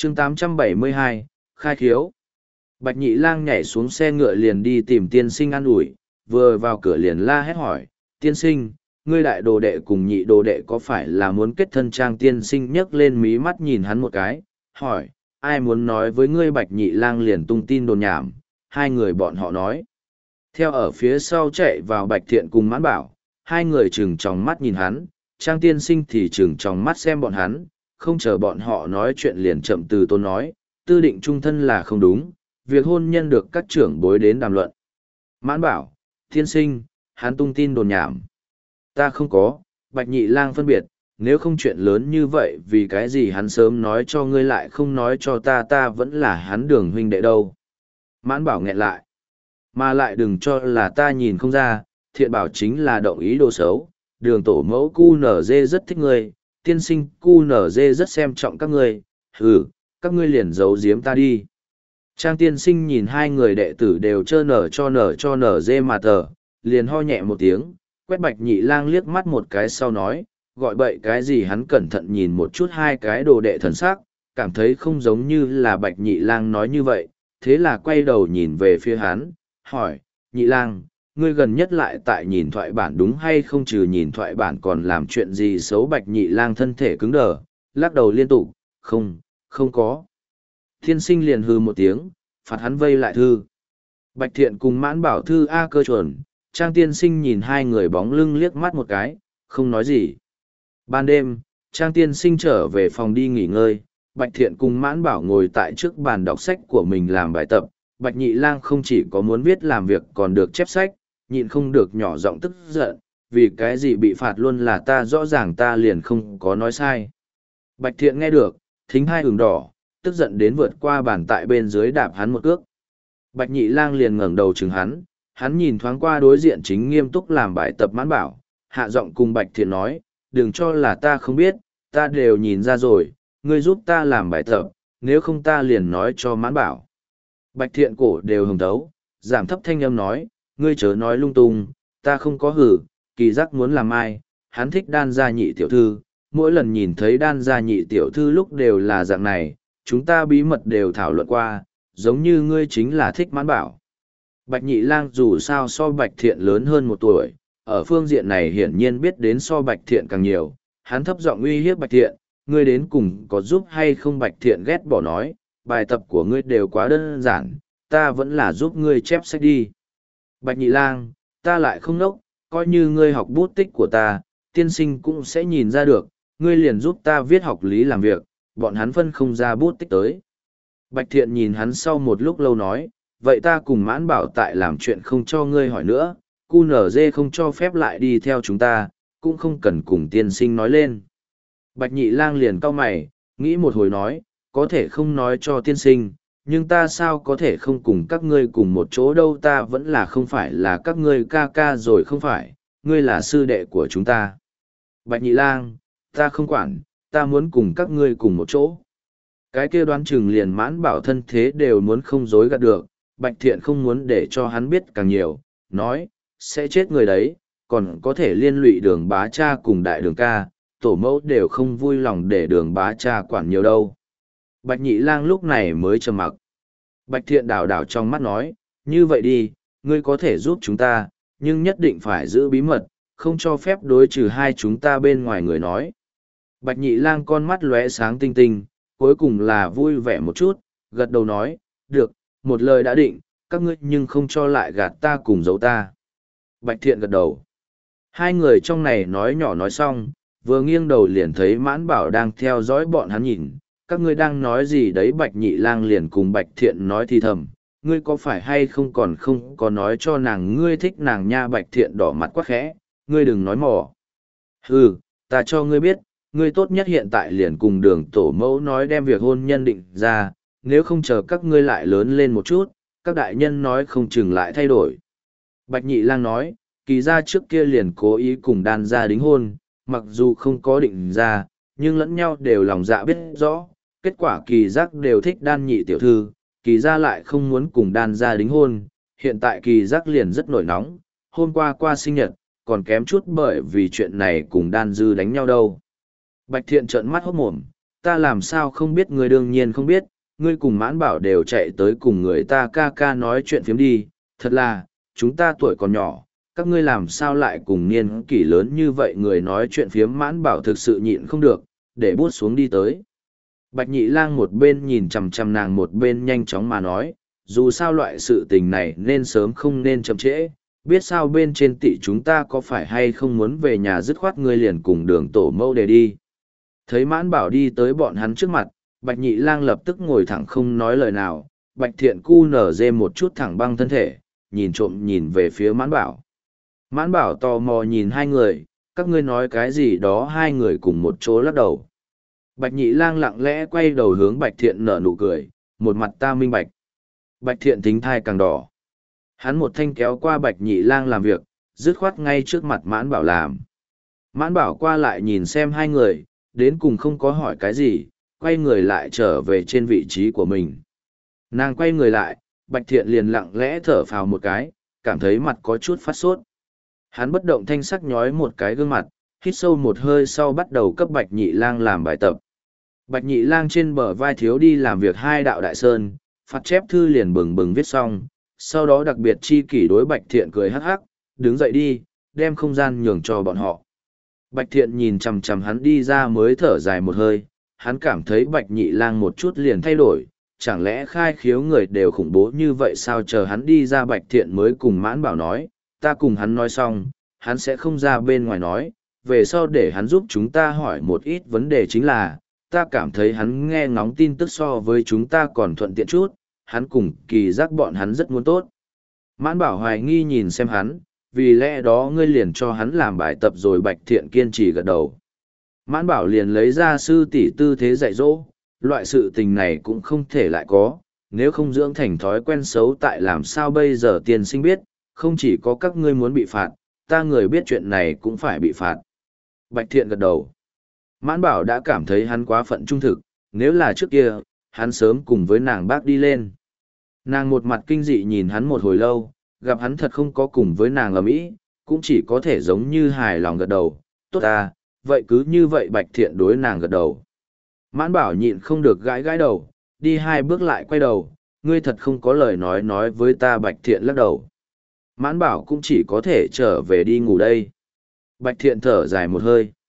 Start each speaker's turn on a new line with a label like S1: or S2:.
S1: chương 872, khai khiếu. Bạch Nhị Lang nhảy xuống xe ngựa liền đi tìm tiên sinh an ủi, vừa vào cửa liền la hét hỏi, tiên sinh, ngươi đại đồ đệ cùng nhị đồ đệ có phải là muốn kết thân? Trang tiên sinh nhấc lên mí mắt nhìn hắn một cái, hỏi, ai muốn nói với ngươi? Bạch Nhị Lang liền tung tin đồn nhảm, hai người bọn họ nói. Theo ở phía sau chạy vào Bạch Thiện cùng Mãn Bảo, hai người trừng tròng mắt nhìn hắn, Trang tiên sinh thì trừng tròng mắt xem bọn hắn, không chờ bọn họ nói chuyện liền chậm từ tốn nói, tư định trung thân là không đúng, việc hôn nhân được các trưởng bối đến đàm luận. Mãn Bảo, tiên sinh, hắn tung tin đồn nhảm. Ta không có. Bạch Nhị Lang phân biệt, nếu không chuyện lớn như vậy vì cái gì hắn sớm nói cho ngươi lại không nói cho ta? Ta vẫn là hắn Đường huynh đệ đâu. Mãn Bảo nghẹn lại. Mà lại đừng cho là ta nhìn không ra, Thiện bảo chính là động ý đồ xấu. Đường tổ mẫu QNZ rất thích ngươi, tiên sinh QNZ rất xem trọng các ngươi. Các ngươi liền giấu giếm ta đi. Trang tiên sinh nhìn hai người đệ tử đều trơ nở cho nở dê mà tờ, liền ho nhẹ một tiếng, quét Bạch Nhị Lang liếc mắt một cái sau nói, gọi bậy cái gì? Hắn cẩn thận nhìn một chút hai cái đồ đệ thần sắc, cảm thấy không giống như là Bạch Nhị Lang nói như vậy, thế là quay đầu nhìn về phía hắn, hỏi, Nhị Lang, ngươi gần nhất lại tại nhìn thoại bản đúng hay không? Trừ nhìn thoại bản còn làm chuyện gì xấu? Bạch Nhị Lang thân thể cứng đờ, lắc đầu liên tục, không có. Thiên sinh liền hừ một tiếng, phạt hắn vây lại thư. Bạch Thiện cùng Mãn Bảo thư A cơ chuẩn, Trang tiên sinh nhìn hai người bóng lưng liếc mắt một cái, không nói gì. Ban đêm, Trang tiên sinh trở về phòng đi nghỉ ngơi, Bạch Thiện cùng Mãn Bảo ngồi tại trước bàn đọc sách của mình làm bài tập. Bạch Nhị Lang không chỉ có muốn viết làm việc còn được chép sách, nhịn không được nhỏ giọng tức giận, vì cái gì bị phạt luôn là ta, rõ ràng ta liền không có nói sai. Bạch Thiện nghe được, thính hai ửng đỏ, tức giận đến vượt qua bàn tại bên dưới đạp hắn một cước. Bạch Nhị Lang liền ngẩng đầu chừng hắn nhìn thoáng qua đối diện chính nghiêm túc làm bài tập Mãn Bảo, hạ giọng cùng Bạch Thiện nói, đừng cho là ta không biết, ta đều nhìn ra rồi, ngươi giúp ta làm bài tập, nếu không ta liền nói cho Mãn Bảo. Bạch Thiện cổ đều hồng thấu, giảm thấp thanh âm nói, ngươi chớ nói lung tung, ta không có hử, Kỳ Giác muốn làm ai, hắn thích Đan gia nhị tiểu thư, mỗi lần nhìn thấy Đan gia nhị tiểu thư lúc đều là dạng này, chúng ta bí mật đều thảo luận qua, giống như ngươi chính là thích Mãn Bảo. Bạch Nhị Lang dù sao so Bạch Thiện lớn hơn một tuổi, ở phương diện này hiển nhiên biết đến so Bạch Thiện càng nhiều, hắn thấp giọng uy hiếp Bạch Thiện, ngươi đến cùng có giúp hay không? Bạch Thiện ghét bỏ nói, bài tập của ngươi đều quá đơn giản, ta vẫn là giúp ngươi chép sách đi. Bạch Nhị Lang, ta lại không ngốc, coi như ngươi học bút tích của ta, tiên sinh cũng sẽ nhìn ra được, ngươi liền giúp ta viết học lý làm việc, bọn hắn phân không ra bút tích tới. Bạch Thiện nhìn hắn sau một lúc lâu nói, vậy ta cùng Mãn Bảo tại làm chuyện không cho ngươi hỏi nữa, QNZ không cho phép lại đi theo chúng ta, cũng không cần cùng tiên sinh nói lên. Bạch Nhị Lang liền cau mày, nghĩ một hồi nói, có thể không nói cho tiên sinh, nhưng ta sao có thể không cùng các ngươi cùng một chỗ đâu? Ta vẫn là không phải là các ngươi ca ca rồi không phải, ngươi là sư đệ của chúng ta. Bạch Nhị Lang, ta không quản, ta muốn cùng các ngươi cùng một chỗ. Cái kia đoán chừng liền Mãn Bảo thân thế đều muốn không dối gạt được, Bạch Thiện không muốn để cho hắn biết càng nhiều, nói, sẽ chết người đấy, còn có thể liên lụy Đường bá cha cùng đại đường ca, tổ mẫu đều không vui lòng để Đường bá cha quản nhiều đâu. Bạch Nhị Lang lúc này mới trầm mặc. Bạch Thiện đảo đảo trong mắt nói, như vậy đi, ngươi có thể giúp chúng ta, nhưng nhất định phải giữ bí mật, không cho phép đối trừ hai chúng ta bên ngoài người nói. Bạch Nhị Lang con mắt lóe sáng tinh tinh, cuối cùng là vui vẻ một chút, gật đầu nói, được, một lời đã định, các ngươi nhưng không cho lại gạt ta cùng giấu ta. Bạch Thiện gật đầu. Hai người trong này nói nhỏ nói xong, vừa nghiêng đầu liền thấy Mãn Bảo đang theo dõi bọn hắn nhìn, các ngươi đang nói gì đấy? Bạch Nhị Lang liền cùng Bạch Thiện nói thì thầm, ngươi có phải hay không còn không có nói cho nàng ngươi thích nàng nha? Bạch Thiện đỏ mặt quắc khẽ, ngươi đừng nói mỏ. Ta cho ngươi biết, ngươi tốt nhất hiện tại liền cùng Đường tổ mẫu nói đem việc hôn nhân định ra, nếu không chờ các ngươi lại lớn lên một chút, các đại nhân nói không chừng lại thay đổi. Bạch Nhị Lang nói, Kỳ gia trước kia liền cố ý cùng Đan gia đính hôn, mặc dù không có định ra, nhưng lẫn nhau đều lòng dạ biết rõ, kết quả Kỳ Giác đều thích Đan nhị tiểu thư, Kỳ gia lại không muốn cùng Đan gia đính hôn, hiện tại Kỳ Giác liền rất nổi nóng, hôm qua sinh nhật, còn kém chút bởi vì chuyện này cùng Đan Dư đánh nhau đâu. Bạch Thiện trợn mắt hốt mồm, ta làm sao không biết, ngươi đương nhiên không biết, ngươi cùng Mãn Bảo đều chạy tới cùng người ta ca ca nói chuyện phiếm đi, thật là, chúng ta tuổi còn nhỏ, các ngươi làm sao lại cùng niên kỷ lớn như vậy người nói chuyện phiếm. Mãn Bảo thực sự nhịn không được, để bút xuống đi tới. Bạch Nhị Lang một bên nhìn chằm chằm nàng một bên nhanh chóng mà nói, dù sao loại sự tình này nên sớm không nên chậm trễ, biết sao bên trên tị chúng ta có phải hay không muốn về nhà, dứt khoát ngươi liền cùng Đường tổ mẫu để đi. Thấy Mãn Bảo đi tới bọn hắn trước mặt, Bạch Nhị Lang lập tức ngồi thẳng không nói lời nào. Bạch Thiện cu nở dê một chút thẳng băng thân thể, nhìn trộm nhìn về phía Mãn Bảo. Mãn Bảo tò mò nhìn hai người, các ngươi nói cái gì đó. Hai người cùng một chỗ lắc đầu. Bạch Nhị Lang lặng lẽ quay đầu hướng Bạch Thiện nở nụ cười, một mặt ta minh bạch. Bạch Thiện thính thai càng đỏ. Hắn một thanh kéo qua Bạch Nhị Lang làm việc, dứt khoát ngay trước mặt Mãn Bảo làm. Mãn Bảo qua lại nhìn xem hai người, đến cùng không có hỏi cái gì, quay người lại trở về trên vị trí của mình. Nàng quay người lại, Bạch Thiện liền lặng lẽ thở phào một cái, cảm thấy mặt có chút phát sốt. Hắn bất động thanh sắc nhói một cái gương mặt, hít sâu một hơi sau bắt đầu cấp Bạch Nhị Lang làm bài tập. Bạch Nhị Lang trên bờ vai thiếu đi làm việc hai đạo đại sơn, phạt chép thư liền bừng bừng viết xong, sau đó đặc biệt chi kỷ đối Bạch Thiện cười hắc hắc, đứng dậy đi, đem không gian nhường cho bọn họ. Bạch Thiện nhìn chằm chằm hắn đi ra mới thở dài một hơi, hắn cảm thấy Bạch Nhị Lang một chút liền thay đổi, chẳng lẽ khai khiếu người đều khủng bố như vậy sao? Chờ hắn đi ra Bạch Thiện mới cùng Mãn Bảo nói, ta cùng hắn nói xong, hắn sẽ không ra bên ngoài nói, về sau để hắn giúp chúng ta hỏi một ít vấn đề, chính là, ta cảm thấy hắn nghe ngóng tin tức so với chúng ta còn thuận tiện chút, hắn cùng Kỳ Giác bọn hắn rất muốn tốt. Mãn Bảo hoài nghi nhìn xem hắn, vì lẽ đó ngươi liền cho hắn làm bài tập rồi. Bạch Thiện kiên trì gật đầu. Mãn Bảo liền lấy ra sư tỷ tư thế dạy dỗ, loại sự tình này cũng không thể lại có, nếu không dưỡng thành thói quen xấu tại làm sao bây giờ? Tiên sinh biết, không chỉ có các ngươi muốn bị phạt, ta người biết chuyện này cũng phải bị phạt. Bạch Thiện gật đầu. Mãn Bảo đã cảm thấy hắn quá phận trung thực, nếu là trước kia, hắn sớm cùng với nàng bác đi lên. Nàng một mặt kinh dị nhìn hắn một hồi lâu, gặp hắn thật không có cùng với nàng ầm ĩ, cũng chỉ có thể giống như hài lòng gật đầu, tốt ta, vậy cứ như vậy. Bạch Thiện đối nàng gật đầu. Mãn Bảo nhịn không được gãi gãi đầu, đi hai bước lại quay đầu, ngươi thật không có lời nói với ta. Bạch Thiện lắc đầu. Mãn Bảo cũng chỉ có thể trở về đi ngủ đây. Bạch Thiện thở dài một hơi.